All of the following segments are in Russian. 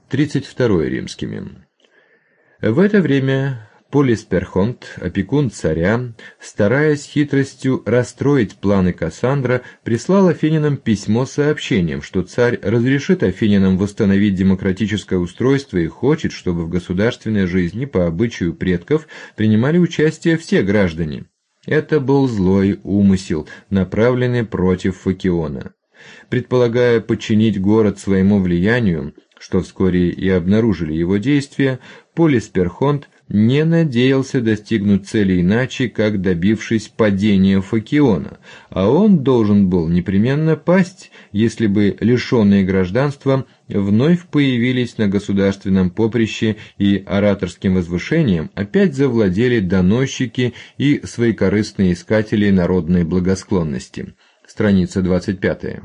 32 римскими. В это время Полисперхонт, опекун царя, стараясь хитростью расстроить планы Кассандра, прислал афинянам письмо с сообщением, что царь разрешит афинянам восстановить демократическое устройство и хочет, чтобы в государственной жизни по обычаю предков принимали участие все граждане. Это был злой умысел, направленный против Фокиона. Предполагая подчинить город своему влиянию, что вскоре и обнаружили его действия, Полисперхонт не надеялся достигнуть цели иначе, как добившись падения Фокиона, а он должен был непременно пасть, если бы лишенные гражданства вновь появились на государственном поприще и ораторским возвышением опять завладели доносчики и своекорыстные искатели народной благосклонности. Страница 25.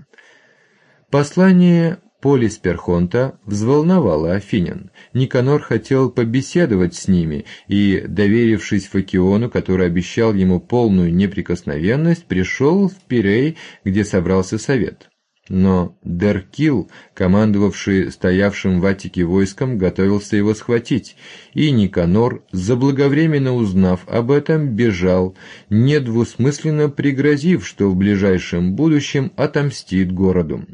Послание Полисперхонта взволновало афинян. Никанор хотел побеседовать с ними и, доверившись Фокиону, который обещал ему полную неприкосновенность, пришел в Пирей, где собрался совет. Но Деркил, командовавший стоявшим в Аттике войском, готовился его схватить, и Никанор, заблаговременно узнав об этом, бежал, недвусмысленно пригрозив, что в ближайшем будущем отомстит городу.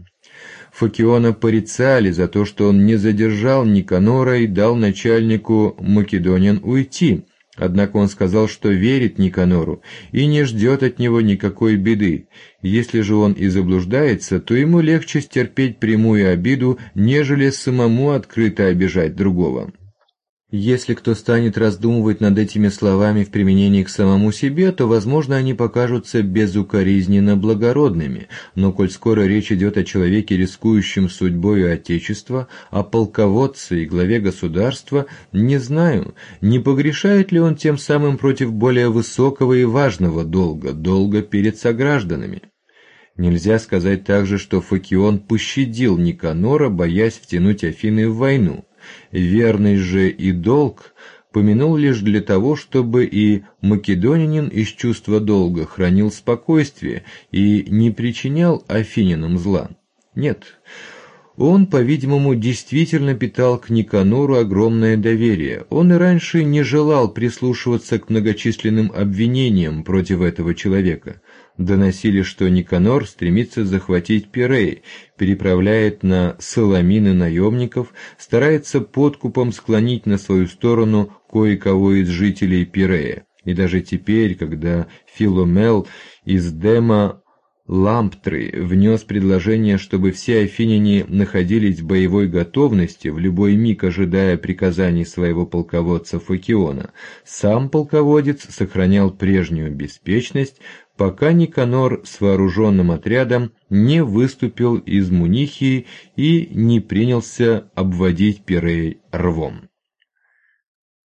Фокиона порицали за то, что он не задержал Никанора и дал начальнику македонян уйти. Однако он сказал, что верит Никанору и не ждет от него никакой беды. Если же он и заблуждается, то ему легче стерпеть прямую обиду, нежели самому открыто обижать другого. Если кто станет раздумывать над этими словами в применении к самому себе, то, возможно, они покажутся безукоризненно благородными, но коль скоро речь идет о человеке, рискующем судьбою Отечества, о полководце и главе государства, не знаю, не погрешает ли он тем самым против более высокого и важного долга перед согражданами. Нельзя сказать также, что Фокион пощадил Никанора, боясь втянуть Афины в войну. Верность же и долг помянул лишь для того, чтобы и македонянин из чувства долга хранил спокойствие и не причинял афинянам зла. Нет, он, по-видимому, действительно питал к Никанору огромное доверие. Он и раньше не желал прислушиваться к многочисленным обвинениям против этого человека. Доносили, что Никанор стремится захватить Пирей, переправляет на Саламины наемников, старается подкупом склонить на свою сторону кое-кого из жителей Пирея. И даже теперь, когда Филомел из Дема Ламптры внес предложение, чтобы все афиняне находились в боевой готовности, в любой миг ожидая приказаний своего полководца Фокиона, сам полководец сохранял прежнюю беспечность, пока Никанор с вооруженным отрядом не выступил из Мунихии и не принялся обводить Пирей рвом.